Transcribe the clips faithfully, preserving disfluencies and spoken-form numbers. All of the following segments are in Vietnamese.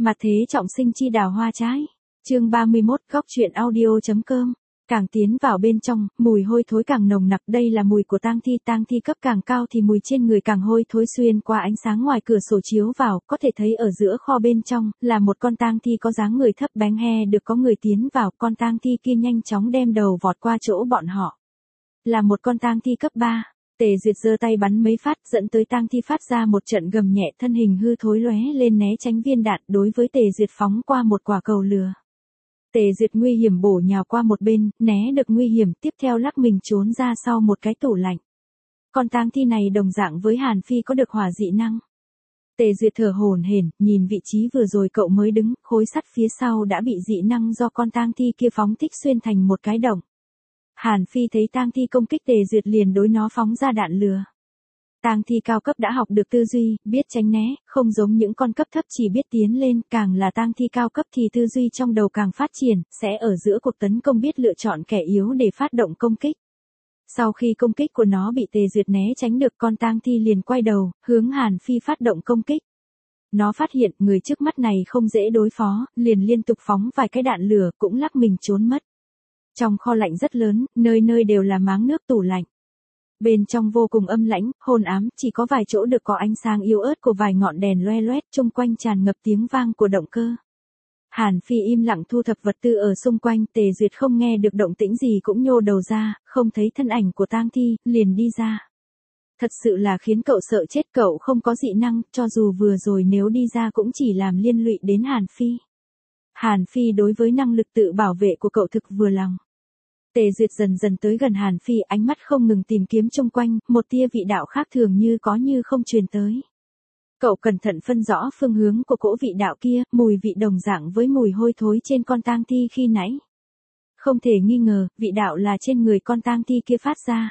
Mặt thế trọng sinh chi đào hoa trái. Chương ba mươi mốt, góc truyện audio.com. Càng tiến vào bên trong, mùi hôi thối càng nồng nặc, đây là mùi của tang thi, tang thi cấp càng cao thì mùi trên người càng hôi thối. Xuyên qua ánh sáng ngoài cửa sổ chiếu vào, có thể thấy ở giữa kho bên trong là một con tang thi có dáng người thấp bánh he, được có người tiến vào, con tang thi kia nhanh chóng đem đầu vọt qua chỗ bọn họ. Là một con tang thi cấp ba. Tề Duyệt giơ tay bắn mấy phát, dẫn tới tang thi phát ra một trận gầm nhẹ, thân hình hư thối lóe lên né tránh viên đạn, đối với Tề Duyệt phóng qua một quả cầu lửa. Tề Duyệt nguy hiểm bổ nhào qua một bên, né được nguy hiểm, tiếp theo lắc mình trốn ra sau một cái tủ lạnh. Con tang thi này đồng dạng với Hàn Phi có được hỏa dị năng. Tề Duyệt thở hổn hển, nhìn vị trí vừa rồi cậu mới đứng, khối sắt phía sau đã bị dị năng do con tang thi kia phóng thích xuyên thành một cái động. Hàn Phi thấy tang thi công kích Tề Duyệt liền đối nó phóng ra đạn lửa. Tang thi cao cấp đã học được tư duy, biết tránh né, không giống những con cấp thấp chỉ biết tiến lên, càng là tang thi cao cấp thì tư duy trong đầu càng phát triển, sẽ ở giữa cuộc tấn công biết lựa chọn kẻ yếu để phát động công kích. Sau khi công kích của nó bị Tề Duyệt né tránh được, con tang thi liền quay đầu, hướng Hàn Phi phát động công kích. Nó phát hiện người trước mắt này không dễ đối phó, liền liên tục phóng vài cái đạn lửa, cũng lắc mình trốn mất. Trong kho lạnh rất lớn, nơi nơi đều là máng nước tủ lạnh. Bên trong vô cùng âm lãnh, hôn ám, chỉ có vài chỗ được có ánh sáng yếu ớt của vài ngọn đèn loe loét, chung quanh tràn ngập tiếng vang của động cơ. Hàn Phi im lặng thu thập vật tư ở xung quanh, Tề Duyệt không nghe được động tĩnh gì cũng nhô đầu ra, không thấy thân ảnh của tang thi, liền đi ra. Thật sự là khiến cậu sợ chết, cậu không có dị năng, cho dù vừa rồi nếu đi ra cũng chỉ làm liên lụy đến Hàn Phi. Hàn Phi đối với năng lực tự bảo vệ của cậu thực vừa lòng. Tề Duyệt dần dần tới gần Hàn Phi, ánh mắt không ngừng tìm kiếm chung quanh, một tia vị đạo khác thường như có như không truyền tới. Cậu cẩn thận phân rõ phương hướng của cỗ vị đạo kia, mùi vị đồng dạng với mùi hôi thối trên con tang thi khi nãy. Không thể nghi ngờ, vị đạo là trên người con tang thi kia phát ra.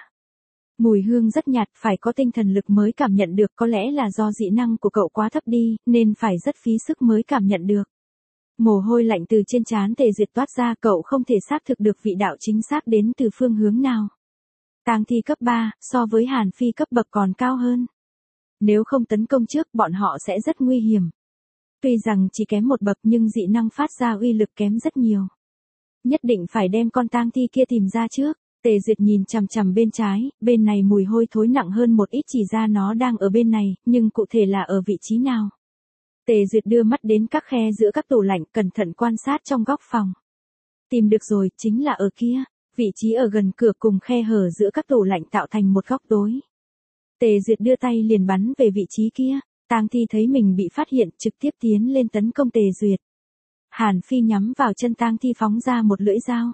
Mùi hương rất nhạt, phải có tinh thần lực mới cảm nhận được, có lẽ là do dị năng của cậu quá thấp đi, nên phải rất phí sức mới cảm nhận được. Mồ hôi lạnh từ trên trán Tề Duyệt toát ra, cậu không thể xác thực được vị đạo chính xác đến từ phương hướng nào. Tang thi cấp ba, so với Hàn Phi cấp bậc còn cao hơn. Nếu không tấn công trước, bọn họ sẽ rất nguy hiểm. Tuy rằng chỉ kém một bậc nhưng dị năng phát ra uy lực kém rất nhiều. Nhất định phải đem con tang thi kia tìm ra trước. Tề Duyệt nhìn chằm chằm bên trái, bên này mùi hôi thối nặng hơn một ít, chỉ ra nó đang ở bên này, nhưng cụ thể là ở vị trí nào. Tề Duyệt đưa mắt đến các khe giữa các tủ lạnh, cẩn thận quan sát trong góc phòng. Tìm được rồi, chính là ở kia, vị trí ở gần cửa cùng khe hở giữa các tủ lạnh tạo thành một góc tối. Tề Duyệt đưa tay liền bắn về vị trí kia, tang thi thấy mình bị phát hiện, trực tiếp tiến lên tấn công Tề Duyệt. Hàn Phi nhắm vào chân tang thi phóng ra một lưỡi dao.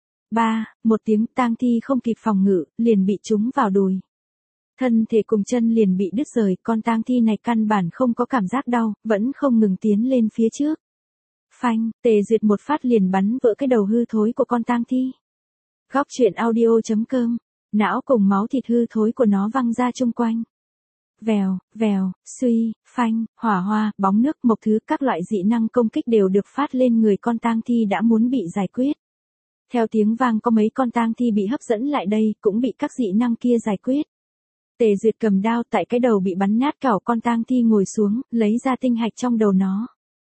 Ba, một tiếng, tang thi không kịp phòng ngự, liền bị trúng vào đùi. Thân thể cùng chân liền bị đứt rời, con tang thi này căn bản không có cảm giác đau, vẫn không ngừng tiến lên phía trước. Phanh, Tề Duyệt một phát liền bắn vỡ cái đầu hư thối của con tang thi. Góc truyện audio.com, não cùng máu thịt hư thối của nó văng ra chung quanh. Vèo, vèo, suy, phanh, hỏa hoa, bóng nước, mộc thứ, các loại dị năng công kích đều được phát lên người con tang thi đã muốn bị giải quyết. Theo tiếng vang có mấy con tang thi bị hấp dẫn lại đây, cũng bị các dị năng kia giải quyết. Tề Duyệt cầm đao tại cái đầu bị bắn nát cảo con tang thi ngồi xuống, lấy ra tinh hạch trong đầu nó.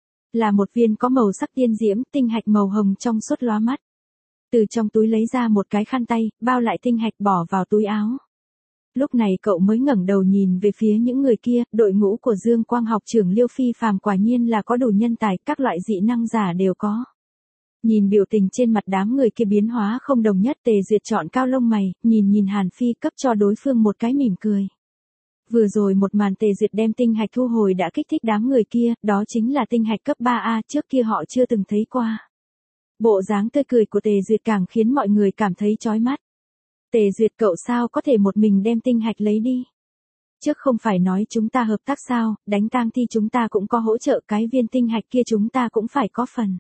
Là một viên có màu sắc tiên diễm, tinh hạch màu hồng trong suốt lóa mắt. Từ trong túi lấy ra một cái khăn tay, bao lại tinh hạch bỏ vào túi áo. Lúc này cậu mới ngẩng đầu nhìn về phía những người kia, đội ngũ của Dương Quang học trưởng Liêu Phi Phàm quả nhiên là có đủ nhân tài, các loại dị năng giả đều có. Nhìn biểu tình trên mặt đám người kia biến hóa không đồng nhất, Tề Duyệt chọn cao lông mày, nhìn nhìn Hàn Phi, cấp cho đối phương một cái mỉm cười. Vừa rồi một màn Tề Duyệt đem tinh hạch thu hồi đã kích thích đám người kia, đó chính là tinh hạch cấp ba A, trước kia họ chưa từng thấy qua. Bộ dáng tươi cười của Tề Duyệt càng khiến mọi người cảm thấy chói mắt. Tề Duyệt, cậu sao có thể một mình đem tinh hạch lấy đi? Trước không phải nói chúng ta hợp tác sao, đánh tang thi chúng ta cũng có hỗ trợ, cái viên tinh hạch kia chúng ta cũng phải có phần.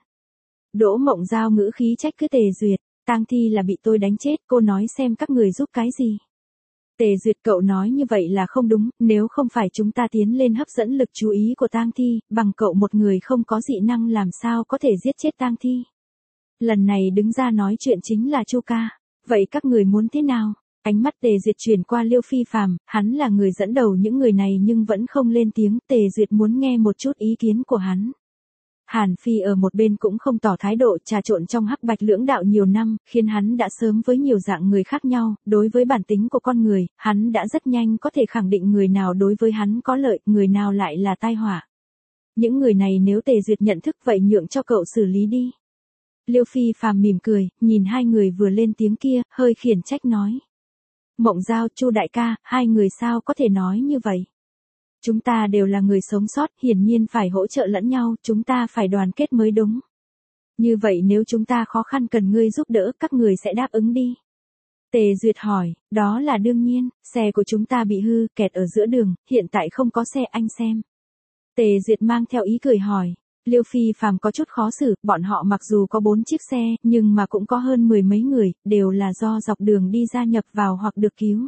Đỗ Mộng Giao ngữ khí trách cứ Tề Duyệt, tang thi là bị tôi đánh chết, cô nói xem các người giúp cái gì. Tề Duyệt, cậu nói như vậy là không đúng, nếu không phải chúng ta tiến lên hấp dẫn lực chú ý của tang thi, bằng cậu một người không có dị năng làm sao có thể giết chết tang thi. Lần này đứng ra nói chuyện chính là Chu Ca, vậy các người muốn thế nào? Ánh mắt Tề Duyệt chuyển qua Liêu Phi Phàm, hắn là người dẫn đầu những người này nhưng vẫn không lên tiếng, Tề Duyệt muốn nghe một chút ý kiến của hắn. Hàn Phi ở một bên cũng không tỏ thái độ, trà trộn trong hắc bạch lưỡng đạo nhiều năm, khiến hắn đã sớm với nhiều dạng người khác nhau, đối với bản tính của con người, hắn đã rất nhanh có thể khẳng định người nào đối với hắn có lợi, người nào lại là tai họa. Những người này nếu Tề Duyệt nhận thức vậy nhượng cho cậu xử lý đi. Liêu Phi Phàm mỉm cười, nhìn hai người vừa lên tiếng kia, hơi khiển trách nói. Mộng Giao, Chu đại ca, hai người sao có thể nói như vậy? Chúng ta đều là người sống sót, hiển nhiên phải hỗ trợ lẫn nhau, chúng ta phải đoàn kết mới đúng. Như vậy nếu chúng ta khó khăn cần ngươi giúp đỡ, các người sẽ đáp ứng đi. Tề Duyệt hỏi, đó là đương nhiên, xe của chúng ta bị hư, kẹt ở giữa đường, hiện tại không có xe, anh xem. Tề Duyệt mang theo ý cười hỏi. Liêu Phi Phàm có chút khó xử, bọn họ mặc dù có bốn chiếc xe, nhưng mà cũng có hơn mười mấy người, đều là do dọc đường đi ra nhập vào hoặc được cứu.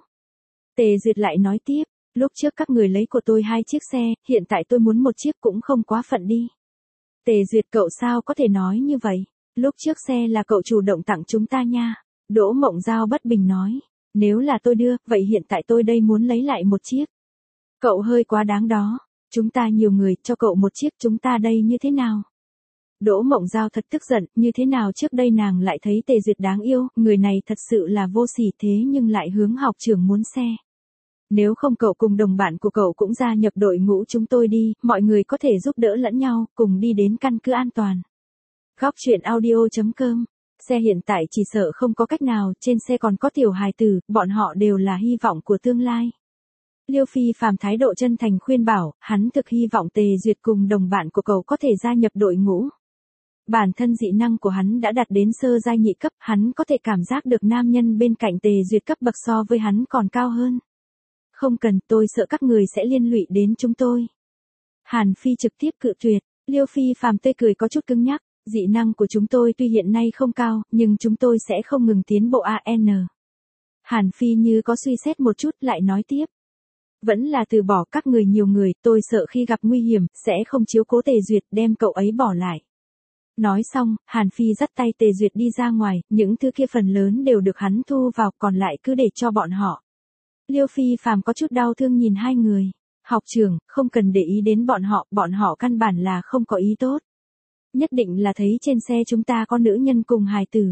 Tề Duyệt lại nói tiếp, lúc trước các người lấy của tôi hai chiếc xe, hiện tại tôi muốn một chiếc cũng không quá phận đi. Tề Duyệt, cậu sao có thể nói như vậy? Lúc trước xe là cậu chủ động tặng chúng ta nha. Đỗ Mộng Giao bất bình nói, nếu là tôi đưa, vậy hiện tại tôi đây muốn lấy lại một chiếc. Cậu hơi quá đáng đó. Chúng ta nhiều người, cho cậu một chiếc, chúng ta đây như thế nào? Đỗ Mộng Giao thật tức giận, như thế nào trước đây nàng lại thấy Tề Duyệt đáng yêu, người này thật sự là vô sỉ, thế nhưng lại hướng học trưởng muốn xe. Nếu không cậu cùng đồng bạn của cậu cũng gia nhập đội ngũ chúng tôi đi, mọi người có thể giúp đỡ lẫn nhau, cùng đi đến căn cứ an toàn. Góc truyện audio chấm com. Xe hiện tại chỉ sợ không có cách nào, trên xe còn có tiểu hài tử, bọn họ đều là hy vọng của tương lai. Liêu Phi Phàm thái độ chân thành khuyên bảo, hắn thực hy vọng Tề Duyệt cùng đồng bạn của cậu có thể gia nhập đội ngũ. Bản thân dị năng của hắn đã đạt đến sơ giai nhị cấp, hắn có thể cảm giác được nam nhân bên cạnh Tề Duyệt cấp bậc so với hắn còn cao hơn. Không cần, tôi sợ các người sẽ liên lụy đến chúng tôi. Hàn Phi trực tiếp cự tuyệt, Liêu Phi Phàm tươi cười có chút cứng nhắc, dị năng của chúng tôi tuy hiện nay không cao, nhưng chúng tôi sẽ không ngừng tiến bộ a en. Hàn Phi như có suy xét một chút lại nói tiếp. Vẫn là từ bỏ các người nhiều người, tôi sợ khi gặp nguy hiểm, sẽ không chiếu cố Tề Duyệt, đem cậu ấy bỏ lại. Nói xong, Hàn Phi dắt tay Tề Duyệt đi ra ngoài, những thứ kia phần lớn đều được hắn thu vào, còn lại cứ để cho bọn họ. Liêu Phi Phàm có chút đau thương nhìn hai người. Học trưởng, không cần để ý đến bọn họ, bọn họ căn bản là không có ý tốt. Nhất định là thấy trên xe chúng ta có nữ nhân cùng hài tử.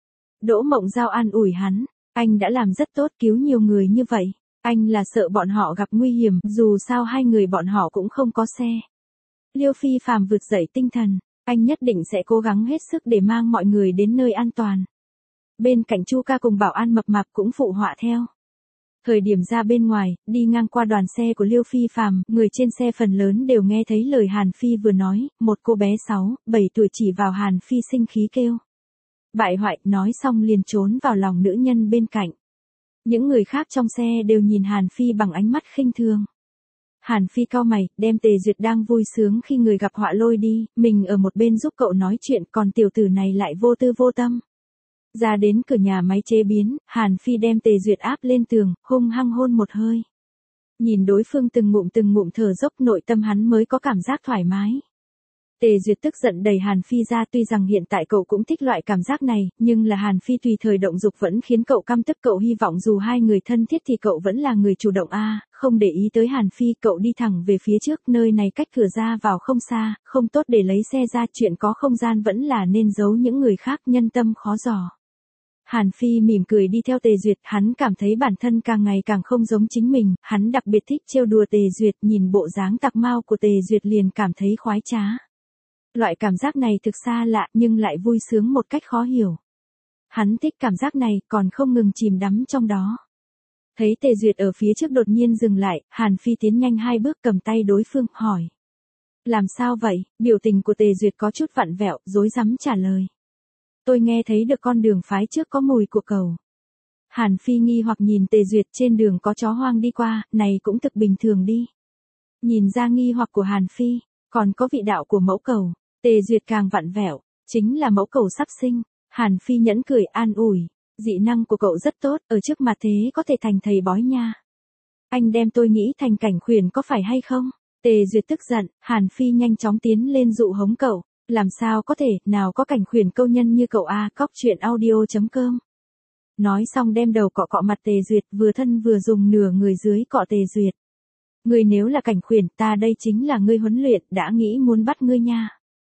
Đỗ Mộng Giao an ủi hắn, anh đã làm rất tốt cứu nhiều người như vậy. Anh là sợ bọn họ gặp nguy hiểm, dù sao hai người bọn họ cũng không có xe. Liêu Phi Phàm vượt dậy tinh thần, anh nhất định sẽ cố gắng hết sức để mang mọi người đến nơi an toàn. Bên cạnh Chu ca cùng bảo an mập mạp cũng phụ họa theo. Thời điểm ra bên ngoài, đi ngang qua đoàn xe của Liêu Phi Phàm, người trên xe phần lớn đều nghe thấy lời Hàn Phi vừa nói, một cô bé sáu, bảy tuổi chỉ vào Hàn Phi sinh khí kêu. Bại hoại, nói xong liền trốn vào lòng nữ nhân bên cạnh. Những người khác trong xe đều nhìn Hàn Phi bằng ánh mắt khinh thường. Hàn Phi cau mày, đem Tề Duyệt đang vui sướng khi người gặp họa lôi đi, mình ở một bên giúp cậu nói chuyện, còn tiểu tử này lại vô tư vô tâm. Ra đến cửa nhà máy chế biến, Hàn Phi đem Tề Duyệt áp lên tường, hung hăng hôn một hơi. Nhìn đối phương từng ngụm từng ngụm thở dốc, nội tâm hắn mới có cảm giác thoải mái. Tề Duyệt tức giận đẩy Hàn Phi ra, tuy rằng hiện tại cậu cũng thích loại cảm giác này, nhưng là Hàn Phi tùy thời động dục vẫn khiến cậu căm tức, cậu hy vọng dù hai người thân thiết thì cậu vẫn là người chủ động a, không để ý tới Hàn Phi, cậu đi thẳng về phía trước, nơi này cách cửa ra vào không xa, không tốt để lấy xe ra, chuyện có không gian vẫn là nên giấu những người khác, nhân tâm khó dò. Hàn Phi mỉm cười đi theo Tề Duyệt, hắn cảm thấy bản thân càng ngày càng không giống chính mình, hắn đặc biệt thích trêu đùa Tề Duyệt, nhìn bộ dáng tặc mau của Tề Duyệt liền cảm thấy khoái trá. Loại cảm giác này thực xa lạ nhưng lại vui sướng một cách khó hiểu. Hắn thích cảm giác này, còn không ngừng chìm đắm trong đó. Thấy Tề Duyệt ở phía trước đột nhiên dừng lại, Hàn Phi tiến nhanh hai bước cầm tay đối phương, hỏi. Làm sao vậy? Biểu tình của Tề Duyệt có chút vặn vẹo, rối rắm trả lời. Tôi nghe thấy được con đường phái trước có mùi của cẩu. Hàn Phi nghi hoặc nhìn Tề Duyệt, trên đường có chó hoang đi qua, này cũng thực bình thường đi. Nhìn ra nghi hoặc của Hàn Phi, còn có vị đạo của mẫu cẩu. Tề Duyệt càng vặn vẹo, chính là mẫu cẩu sắp sinh. Hàn Phi nhẫn cười an ủi, dị năng của cậu rất tốt, ở trước mặt thế có thể thành thầy bói nha. Anh đem tôi nghĩ thành cảnh khuyển có phải hay không? Tề Duyệt tức giận, Hàn Phi nhanh chóng tiến lên dụ hống cậu. Làm sao có thể, nào có cảnh khuyển câu nhân như cậu a, cóc truyện audio chấm com. Nói xong đem đầu cọ cọ mặt Tề Duyệt, vừa thân vừa dùng nửa người dưới cọ Tề Duyệt. Ngươi nếu là cảnh khuyển, ta đây chính là ngươi huấn luyện, đã nghĩ muốn bắt ngươi nha.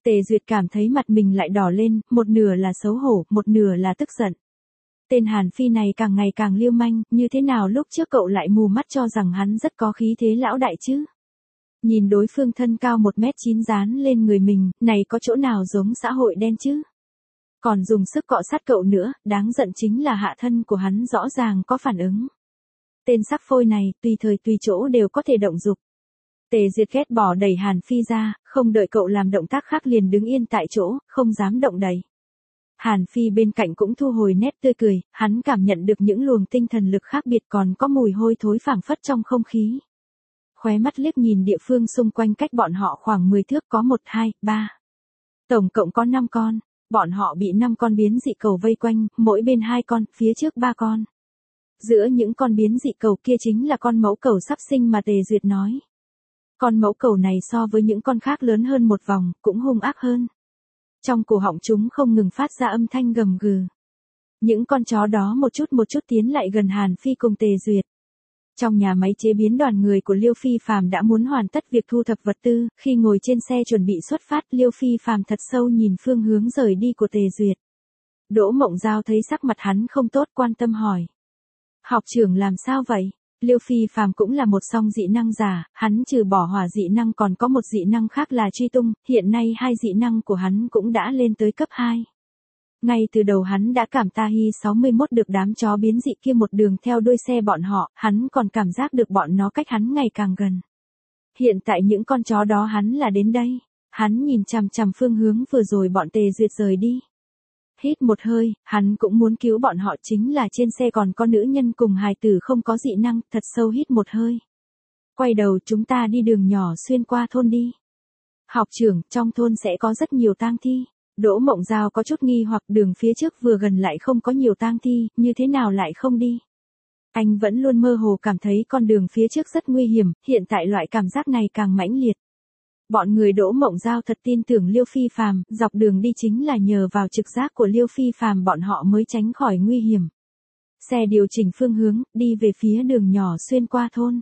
Tề Duyệt cảm thấy mặt mình lại đỏ lên, một nửa là xấu hổ, một nửa là tức giận. Tên Hàn Phi này càng ngày càng lưu manh, như thế nào lúc trước cậu lại mù mắt cho rằng hắn rất có khí thế lão đại chứ? Nhìn đối phương thân cao một mét chín dán lên người mình, này có chỗ nào giống xã hội đen chứ? Còn dùng sức cọ sát cậu nữa, đáng giận chính là hạ thân của hắn rõ ràng có phản ứng. Tên sắc phôi này, tùy thời tùy chỗ đều có thể động dục. Tề Duyệt ghét bỏ đẩy Hàn Phi ra, không đợi cậu làm động tác khác liền đứng yên tại chỗ, không dám động đậy. Hàn Phi bên cạnh cũng thu hồi nét tươi cười, hắn cảm nhận được những luồng tinh thần lực khác biệt còn có mùi hôi thối phảng phất trong không khí. Khóe mắt liếc nhìn địa phương xung quanh cách bọn họ khoảng mười thước có một, hai, ba. Tổng cộng có năm con, bọn họ bị năm con biến dị cầu vây quanh, mỗi bên hai con, phía trước ba con. Giữa những con biến dị cầu kia chính là con mẫu cầu sắp sinh mà Tề Duyệt nói. Con mẫu cầu này so với những con khác lớn hơn một vòng, cũng hung ác hơn. Trong cổ họng chúng không ngừng phát ra âm thanh gầm gừ. Những con chó đó một chút một chút tiến lại gần Hàn Phi cùng Tề Duyệt. Trong nhà máy chế biến đoàn người của Liêu Phi Phàm đã muốn hoàn tất việc thu thập vật tư, khi ngồi trên xe chuẩn bị xuất phát, Liêu Phi Phàm thật sâu nhìn phương hướng rời đi của Tề Duyệt. Đỗ Mộng Giao thấy sắc mặt hắn không tốt, quan tâm hỏi. Học trưởng làm sao vậy? Liêu Phi Phàm cũng là một song dị năng giả, hắn trừ bỏ hỏa dị năng còn có một dị năng khác là truy tung, hiện nay hai dị năng của hắn cũng đã lên tới cấp hai. Ngay từ đầu hắn đã cảm ta hi sáu mươi mốt được đám chó biến dị kia một đường theo đuôi xe bọn họ, hắn còn cảm giác được bọn nó cách hắn ngày càng gần. Hiện tại những con chó đó hắn là đến đây, hắn nhìn chằm chằm phương hướng vừa rồi bọn Tề Duyệt rời đi. Hít một hơi, hắn cũng muốn cứu bọn họ, chính là trên xe còn có nữ nhân cùng hài tử không có dị năng, thật sâu hít một hơi. Quay đầu chúng ta đi đường nhỏ xuyên qua thôn đi. Học trưởng, trong thôn sẽ có rất nhiều tang thi. Đỗ Mộng Giao có chút nghi hoặc đường phía trước vừa gần lại không có nhiều tang thi, như thế nào lại không đi. Anh vẫn luôn mơ hồ cảm thấy con đường phía trước rất nguy hiểm, hiện tại loại cảm giác này càng mãnh liệt. Bọn người Đỗ Mộng Giao thật tin tưởng Liêu Phi Phàm, dọc đường đi chính là nhờ vào trực giác của Liêu Phi Phàm bọn họ mới tránh khỏi nguy hiểm. Xe điều chỉnh phương hướng, đi về phía đường nhỏ xuyên qua thôn.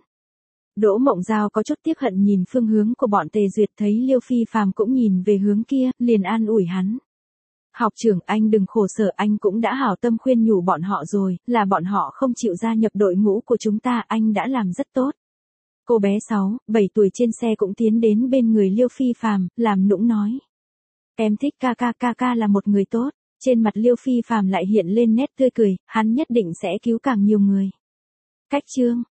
Đỗ Mộng Giao có chút tiếc hận nhìn phương hướng của bọn Tề Duyệt, thấy Liêu Phi Phàm cũng nhìn về hướng kia, liền an ủi hắn. Học trưởng, anh đừng khổ sở, anh cũng đã hảo tâm khuyên nhủ bọn họ rồi, là bọn họ không chịu gia nhập đội ngũ của chúng ta, anh đã làm rất tốt. Cô bé sáu, bảy tuổi trên xe cũng tiến đến bên người Liêu Phi Phàm, làm nũng nói. Em thích ca ca, ca ca là một người tốt. Trên mặt Liêu Phi Phàm lại hiện lên nét tươi cười, hắn nhất định sẽ cứu càng nhiều người. Cách chương